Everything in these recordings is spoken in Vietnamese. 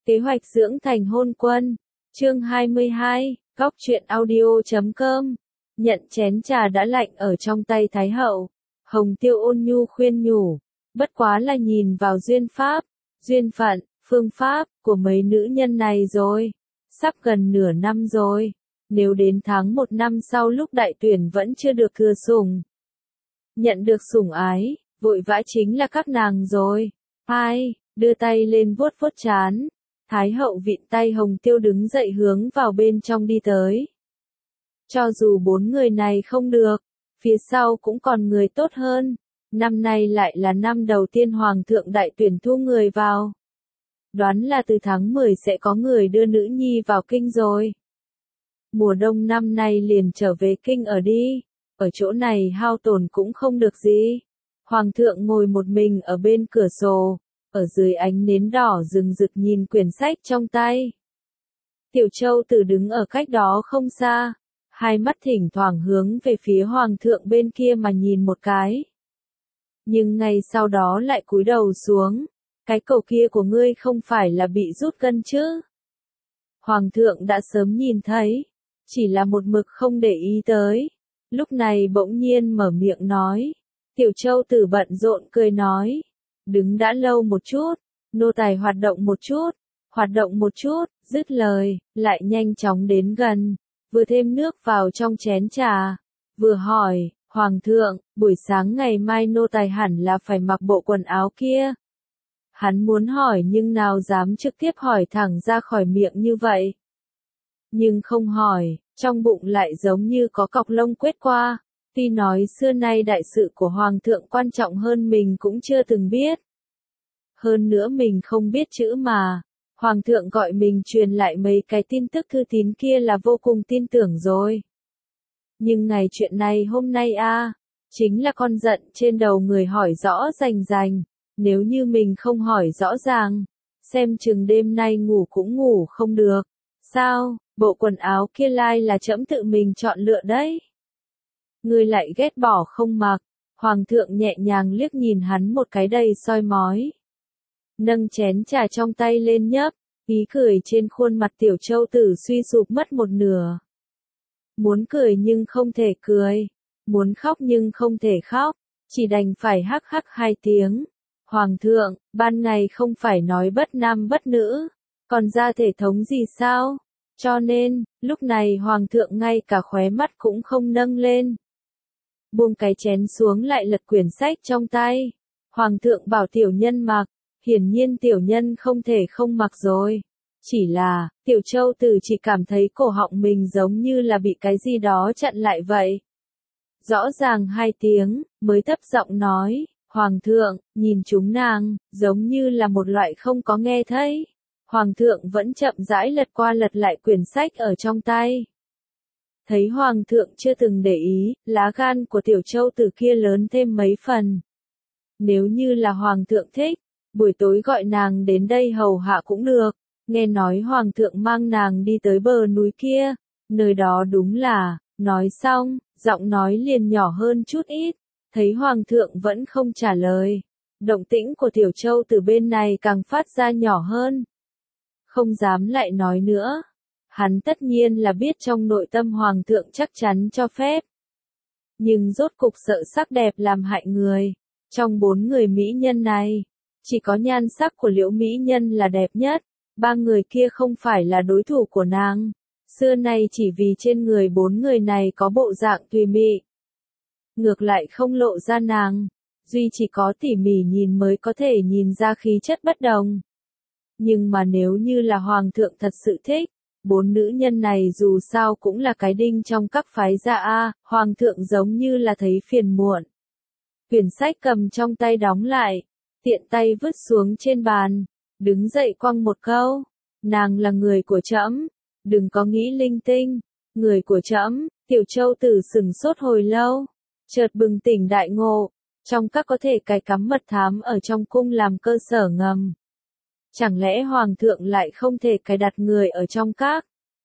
Kế hoạch dưỡng thành hôn quân. Chương 22, Góc truyện audio.com. Nhận chén trà đã lạnh ở trong tay Thái hậu. Hồng Tiêu ôn nhu khuyên nhủ. Bất quá là nhìn vào duyên pháp, duyên phận, phương pháp của mấy nữ nhân này rồi. Sắp gần nửa năm rồi. Nếu đến tháng 1 năm sau lúc đại tuyển vẫn chưa được thừa sủng, nhận được sủng ái, vội vã chính là các nàng rồi. Ai, đưa tay lên vuốt vuốt trán. Thái hậu vịn tay Hồng Tiêu đứng dậy hướng vào bên trong đi tới. Cho dù 4 người này không được, phía sau cũng còn người tốt hơn. Năm nay lại là năm đầu tiên Hoàng thượng đại tuyển thu người vào. Đoán là từ tháng 10 sẽ có người đưa nữ nhi vào kinh rồi. Mùa đông năm nay liền trở về kinh ở đi. Ở chỗ này hao tổn cũng không được gì. Hoàng thượng ngồi một mình ở bên cửa sổ. Ở dưới ánh nến đỏ rừng rực nhìn quyển sách trong tay. Tiểu Châu Tử đứng ở cách đó không xa. Hai mắt thỉnh thoảng hướng về phía Hoàng thượng bên kia mà nhìn một cái. Nhưng ngay sau đó lại cúi đầu xuống. Cái cầu kia của ngươi không phải là bị rút gân chứ? Hoàng thượng đã sớm nhìn thấy. Chỉ là một mực không để ý tới. Lúc này bỗng nhiên mở miệng nói. Tiểu Châu Tử bận rộn cười nói. Đứng đã lâu một chút, nô tài hoạt động một chút, dứt lời, lại nhanh chóng đến gần, vừa thêm nước vào trong chén trà, vừa hỏi, Hoàng thượng, buổi sáng ngày mai nô tài hẳn là phải mặc bộ quần áo kia. Hắn muốn hỏi nhưng nào dám trực tiếp hỏi thẳng ra khỏi miệng như vậy. Nhưng không hỏi, trong bụng lại giống như có cọc lông quét qua. Tuy nói xưa nay đại sự của Hoàng thượng quan trọng hơn mình cũng chưa từng biết. Hơn nữa mình không biết chữ mà. Hoàng thượng gọi mình truyền lại mấy cái tin tức thư tín kia là vô cùng tin tưởng rồi. Nhưng ngày chuyện này hôm nay chính là con giận trên đầu người hỏi rõ rành rành. Nếu như mình không hỏi rõ ràng, xem chừng đêm nay ngủ cũng ngủ không được. Sao, bộ quần áo kia lai là trẫm tự mình chọn lựa đấy. Ngươi lại ghét bỏ không mặc. Hoàng thượng nhẹ nhàng liếc nhìn hắn một cái đầy soi mói. Nâng chén trà trong tay lên nhấp, ý cười trên khuôn mặt Tiểu Châu Tử suy sụp mất một nửa. Muốn cười nhưng không thể cười, muốn khóc nhưng không thể khóc, chỉ đành phải hắc hắc 2 tiếng. Hoàng thượng, ban ngày không phải nói bất nam bất nữ, còn ra thể thống gì sao? Cho nên, lúc này Hoàng thượng ngay cả khóe mắt cũng không nâng lên. Buông cái chén xuống lại lật quyển sách trong tay. Hoàng thượng bảo tiểu nhân mặc, hiển nhiên tiểu nhân không thể không mặc rồi. Chỉ là, Tiểu Châu Tử chỉ cảm thấy cổ họng mình giống như là bị cái gì đó chặn lại vậy. Rõ ràng 2 tiếng, mới thấp giọng nói, Hoàng thượng, nhìn chúng nàng, giống như là một loại không có nghe thấy. Hoàng thượng vẫn chậm rãi lật qua lật lại quyển sách ở trong tay. Thấy Hoàng thượng chưa từng để ý, lá gan của Tiểu Châu Tử kia lớn thêm mấy phần. Nếu như là Hoàng thượng thích, buổi tối gọi nàng đến đây hầu hạ cũng được. Nghe nói Hoàng thượng mang nàng đi tới bờ núi kia, nơi đó đúng là, nói xong, giọng nói liền nhỏ hơn chút ít. Thấy Hoàng thượng vẫn không trả lời. Động tĩnh của Tiểu Châu Tử bên này càng phát ra nhỏ hơn. Không dám lại nói nữa. Hắn tất nhiên là biết trong nội tâm Hoàng thượng chắc chắn cho phép. Nhưng rốt cục sợ sắc đẹp làm hại người. Trong 4 người mỹ nhân này, chỉ có nhan sắc của Liễu mỹ nhân là đẹp nhất. 3 người kia không phải là đối thủ của nàng. Xưa nay chỉ vì trên người 4 người này có bộ dạng tùy mị. Ngược lại không lộ ra nàng. Duy chỉ có tỉ mỉ nhìn mới có thể nhìn ra khí chất bất đồng. Nhưng mà nếu như là Hoàng thượng thật sự thích, 4 nữ nhân này dù sao cũng là cái đinh trong các phái gia Hoàng thượng giống như là thấy phiền muộn. Quyển sách cầm trong tay đóng lại, tiện tay vứt xuống trên bàn, đứng dậy quăng một câu, nàng là người của trẫm, đừng có nghĩ linh tinh, người của trẫm. Tiểu Châu Tử sững sốt hồi lâu, chợt bừng tỉnh đại ngộ, trong các có thể cài cắm mật thám ở trong cung làm cơ sở ngầm. Chẳng lẽ Hoàng thượng lại không thể cài đặt người ở trong các?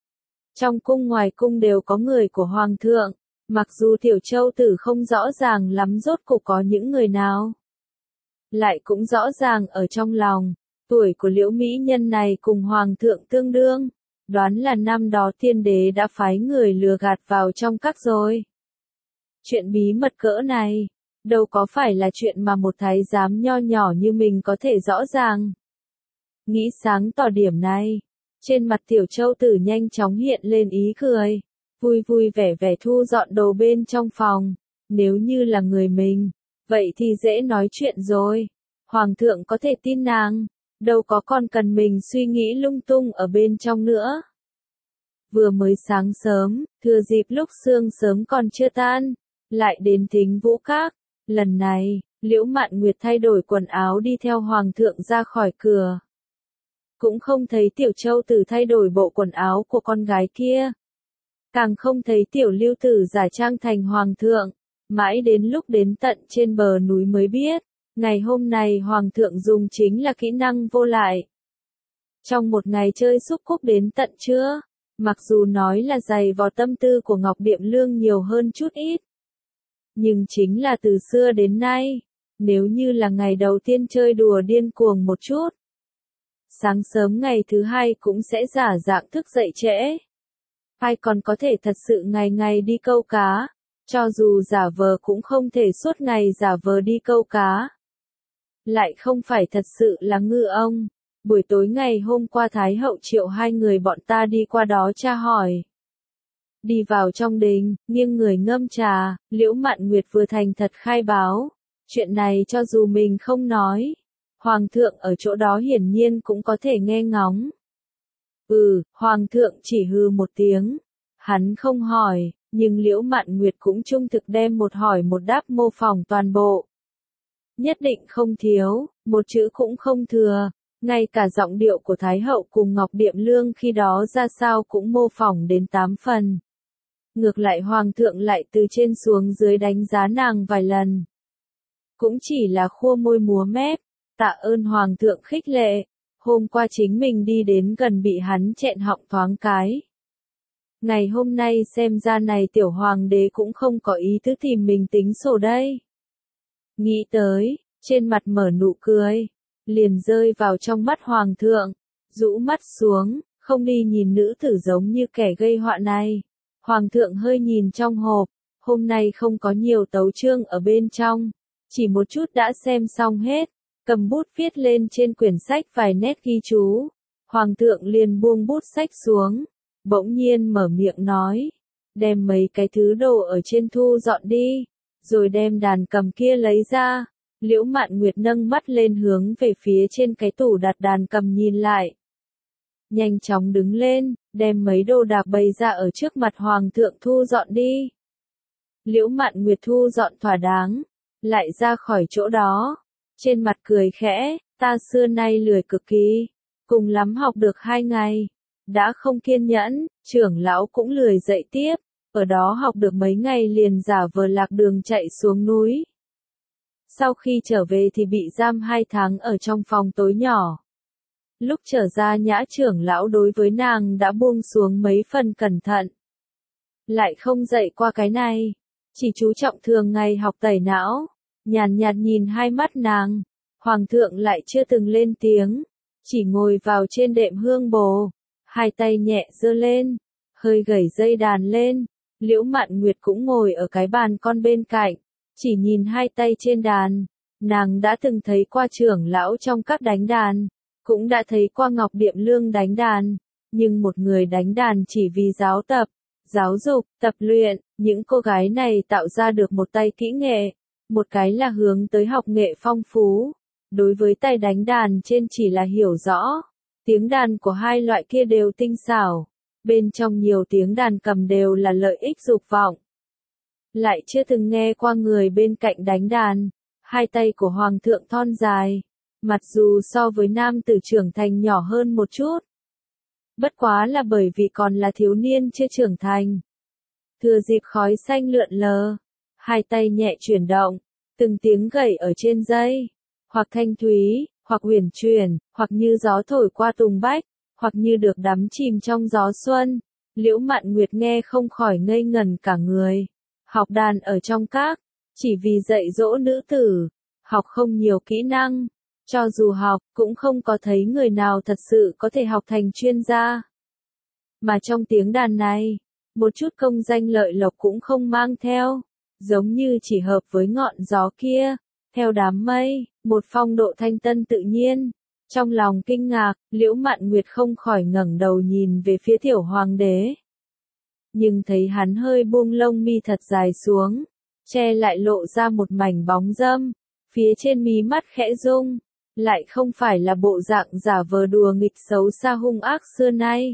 Trong cung ngoài cung đều có người của Hoàng thượng, mặc dù Tiểu Châu Tử không rõ ràng lắm rốt cục có những người nào. Lại cũng rõ ràng ở trong lòng, Tuổi của Liễu mỹ nhân này cùng hoàng thượng tương đương, đoán là năm đó tiên đế đã phái người lừa gạt vào trong các rồi. Chuyện bí mật cỡ này, đâu có phải là chuyện mà một thái giám nho nhỏ như mình có thể rõ ràng. Nghĩ sáng tỏ điểm này, trên mặt Tiểu Châu Tử nhanh chóng hiện lên ý cười, vui vui vẻ vẻ thu dọn đồ bên trong phòng. Nếu như là người mình, vậy thì dễ nói chuyện rồi. Hoàng thượng có thể tin nàng, đâu có còn cần mình suy nghĩ lung tung ở bên trong nữa. Vừa mới sáng sớm, thừa dịp lúc sương sớm còn chưa tan, lại đến Thính Vũ Các. Lần này, Liễu Mạn Nguyệt thay đổi quần áo đi theo hoàng thượng ra khỏi cửa. Cũng không thấy Tiểu Châu Tử thay đổi bộ quần áo của con gái kia. Càng không thấy Tiểu Lưu Tử giả trang thành hoàng thượng. Mãi đến lúc đến tận trên bờ núi mới biết, ngày hôm nay hoàng thượng dùng chính là kỹ năng vô lại. Trong một ngày chơi xúc cúc đến tận trưa, mặc dù nói là dày vò tâm tư của Ngọc Điệm Lương nhiều hơn chút ít. Nhưng chính là từ xưa đến nay, nếu như là ngày đầu tiên chơi đùa điên cuồng một chút, sáng sớm ngày thứ hai cũng sẽ giả dạng thức dậy trễ. Ai còn có thể thật sự ngày ngày đi câu cá, cho dù giả vờ cũng không thể suốt ngày giả vờ đi câu cá. Lại không phải thật sự là ngư ông. Buổi tối ngày hôm qua Thái hậu triệu hai người bọn ta đi qua đó tra hỏi. Đi vào trong đình, nghiêng người ngâm trà, Liễu Mạn Nguyệt vừa thành thật khai báo. Chuyện này cho dù mình không nói, hoàng thượng ở chỗ đó hiển nhiên cũng có thể nghe ngóng. Hoàng thượng chỉ hừ một tiếng. Hắn không hỏi, nhưng Liễu Mạn Nguyệt cũng trung thực đem một hỏi một đáp mô phỏng toàn bộ. Nhất định không thiếu, một chữ cũng không thừa. Ngay cả giọng điệu của Thái hậu cùng Ngọc Điệm Lương khi đó ra sao cũng mô phỏng đến 8 phần. Ngược lại hoàng thượng lại từ trên xuống dưới đánh giá nàng vài lần. Cũng chỉ là khua môi múa mép, tạ ơn hoàng thượng khích lệ, hôm qua chính mình đi đến gần bị hắn chẹn họng thoáng cái. Ngày hôm nay xem ra này tiểu hoàng đế cũng không có ý tứ tìm mình tính sổ đây. Nghĩ tới, trên mặt mở nụ cười, liền rơi vào trong mắt hoàng thượng, rũ mắt xuống, không đi nhìn nữ tử giống như kẻ gây họa này. Hoàng thượng hơi nhìn trong hộp, hôm nay không có nhiều tấu chương ở bên trong, chỉ một chút đã xem xong hết, cầm bút viết lên trên quyển sách vài nét ghi chú. Hoàng thượng liền buông bút sách xuống, bỗng nhiên mở miệng nói, đem mấy cái thứ đồ ở trên thu dọn đi, rồi đem đàn cầm kia lấy ra. Liễu Mạn Nguyệt nâng mắt lên hướng về phía trên cái tủ đặt đàn cầm nhìn lại. Nhanh chóng đứng lên, đem mấy đồ đạc bày ra ở trước mặt hoàng thượng thu dọn đi. Liễu Mạn Nguyệt thu dọn thỏa đáng, lại ra khỏi chỗ đó. Trên mặt cười khẽ, ta xưa nay lười cực kỳ, cùng lắm học được 2 ngày. Đã không kiên nhẫn, trưởng lão cũng lười dậy tiếp, ở đó học được mấy ngày liền giả vờ lạc đường chạy xuống núi. Sau khi trở về thì bị giam 2 tháng ở trong phòng tối nhỏ. Lúc trở ra Nhã trưởng lão đối với nàng đã buông xuống mấy phần cẩn thận. Lại không dạy qua cái này, chỉ chú trọng thường ngày học tẩy não, nhàn nhạt nhìn hai mắt nàng. Hoàng thượng lại chưa từng lên tiếng, chỉ ngồi vào trên đệm hương bồ, hai tay nhẹ giơ lên, hơi gẩy dây đàn lên. Liễu Mạn Nguyệt cũng ngồi ở cái bàn con bên cạnh, chỉ nhìn hai tay trên đàn. Nàng đã từng thấy qua trưởng lão trong các đánh đàn, cũng đã thấy qua Ngọc Điệm Lương đánh đàn, nhưng một người đánh đàn chỉ vì giáo tập, giáo dục, tập luyện, những cô gái này tạo ra được một tay kỹ nghệ, một cái là hướng tới học nghệ phong phú. Đối với tay đánh đàn trên chỉ là hiểu rõ, tiếng đàn của hai loại kia đều tinh xảo, bên trong nhiều tiếng đàn cầm đều là lợi ích dục vọng. Lại chưa từng nghe qua người bên cạnh đánh đàn. Hai tay của hoàng thượng thon dài, mặc dù so với nam tử trưởng thành nhỏ hơn một chút. Bất quá là bởi vì còn là thiếu niên chưa trưởng thành. Thừa dịp khói xanh lượn lờ, hai tay nhẹ chuyển động, từng tiếng gảy ở trên dây, hoặc thanh thúy, hoặc huyền chuyển, hoặc như gió thổi qua tùng bách, hoặc như được đắm chìm trong gió xuân. Liễu Mạn Nguyệt nghe không khỏi ngây ngẩn cả người. Học đàn ở trong các, chỉ vì dạy dỗ nữ tử, học không nhiều kỹ năng, Cho dù học, cũng không có thấy người nào thật sự có thể học thành chuyên gia. Mà trong tiếng đàn này, một chút công danh lợi lộc cũng không mang theo, giống như chỉ hợp với ngọn gió kia, theo đám mây, một phong độ thanh tân tự nhiên. Trong lòng kinh ngạc, Liễu Mạn Nguyệt không khỏi ngẩng đầu nhìn về phía tiểu hoàng đế. Nhưng thấy hắn hơi buông lông mi thật dài xuống, che lại lộ ra một mảnh bóng râm, phía trên mí mắt khẽ rung, lại không phải là bộ dạng giả vờ đùa nghịch xấu xa hung ác xưa nay.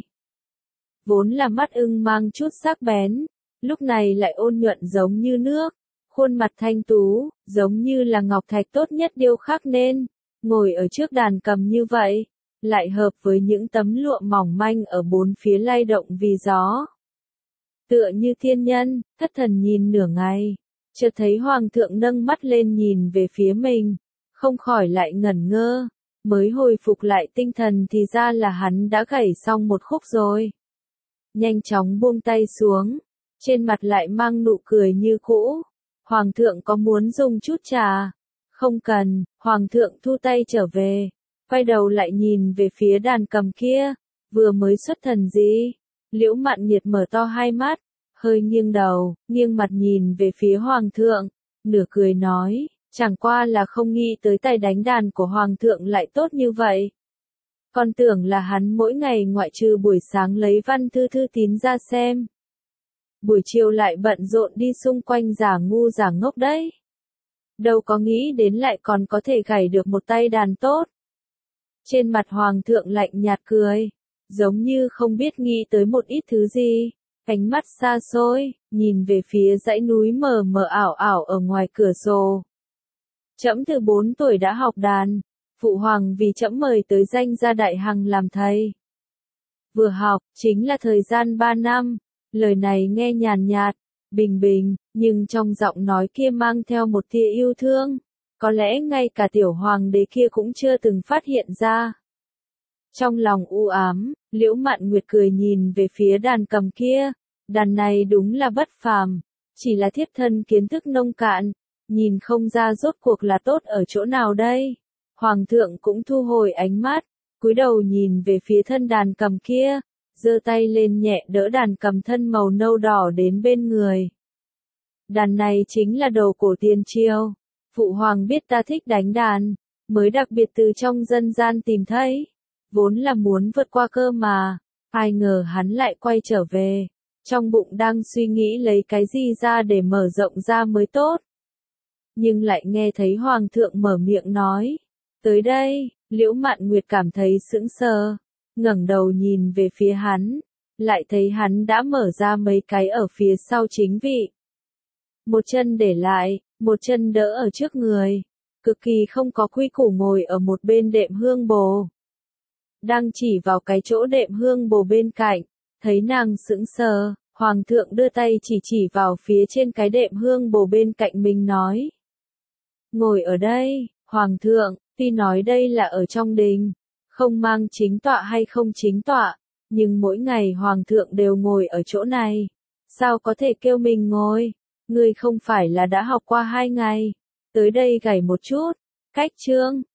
Vốn là mắt ưng mang chút sắc bén, lúc này lại ôn nhuận giống như nước, khuôn mặt thanh tú, giống như là ngọc thạch tốt nhất điêu khắc nên, ngồi ở trước đàn cầm như vậy, lại hợp với những tấm lụa mỏng manh ở bốn phía lay động vì gió. Tựa như thiên nhân, thất thần nhìn nửa ngày, chợt thấy hoàng thượng nâng mắt lên nhìn về phía mình, không khỏi lại ngẩn ngơ, mới hồi phục lại tinh thần thì ra là hắn đã gảy xong một khúc rồi. Nhanh chóng buông tay xuống, trên mặt lại mang nụ cười như cũ. Hoàng thượng có muốn dùng chút trà? Không cần, hoàng thượng thu tay trở về, quay đầu lại nhìn về phía đàn cầm kia, vừa mới xuất thần gì? Liễu Mạn Nguyệt mở to hai mắt, hơi nghiêng đầu, nghiêng mặt nhìn về phía hoàng thượng, nửa cười nói, chẳng qua là không nghĩ tới tài đánh đàn của hoàng thượng lại tốt như vậy. Con tưởng là hắn mỗi ngày ngoại trừ buổi sáng lấy văn thư thư tín ra xem, buổi chiều lại bận rộn đi xung quanh giả ngu giả ngốc đấy. Đâu có nghĩ đến lại còn có thể gảy được một tay đàn tốt. Trên mặt hoàng thượng lạnh nhạt cười, giống như không biết nghĩ tới một ít thứ gì, ánh mắt xa xôi, nhìn về phía dãy núi mờ mờ ảo ảo ở ngoài cửa sổ. Trẫm từ 4 tuổi đã học đàn, phụ hoàng vì trẫm mời tới danh gia đại hằng làm thầy. Vừa học, chính là thời gian 3 năm, lời này nghe nhàn nhạt, bình bình, nhưng trong giọng nói kia mang theo một tia yêu thương, có lẽ ngay cả tiểu hoàng đế kia cũng chưa từng phát hiện ra. Trong lòng u ám, Liễu Mạn Nguyệt cười nhìn về phía đàn cầm kia, đàn này đúng là bất phàm, chỉ là thiếp thân kiến thức nông cạn, nhìn không ra rốt cuộc là tốt ở chỗ nào đây. Hoàng thượng cũng thu hồi ánh mắt, cúi đầu nhìn về phía thân đàn cầm kia, giơ tay lên nhẹ đỡ đàn cầm thân màu nâu đỏ đến bên người. Đàn này chính là đồ cổ tiền triều, phụ hoàng biết ta thích đánh đàn, mới đặc biệt từ trong dân gian tìm thấy, vốn là muốn vượt qua cơ mà, ai ngờ hắn lại quay trở về, trong bụng đang suy nghĩ lấy cái gì ra để mở rộng ra mới tốt. Nhưng lại nghe thấy hoàng thượng mở miệng nói, tới đây, Liễu Mạn Nguyệt cảm thấy sững sờ, ngẩng đầu nhìn về phía hắn, lại thấy hắn đã mở ra mấy cái ở phía sau chính vị. Một chân để lại, một chân đỡ ở trước người, cực kỳ không có quy củ ngồi ở một bên đệm hương bồ. Đang chỉ vào cái chỗ đệm hương bồ bên cạnh, thấy nàng sững sờ, hoàng thượng đưa tay chỉ vào phía trên cái đệm hương bồ bên cạnh mình nói. Ngồi ở đây, hoàng thượng, tuy nói đây là ở trong đình, không mang chính tọa hay không chính tọa, nhưng mỗi ngày hoàng thượng đều ngồi ở chỗ này, sao có thể kêu mình ngồi, ngươi không phải là đã học qua 2 ngày, tới đây gảy một chút, cách chương.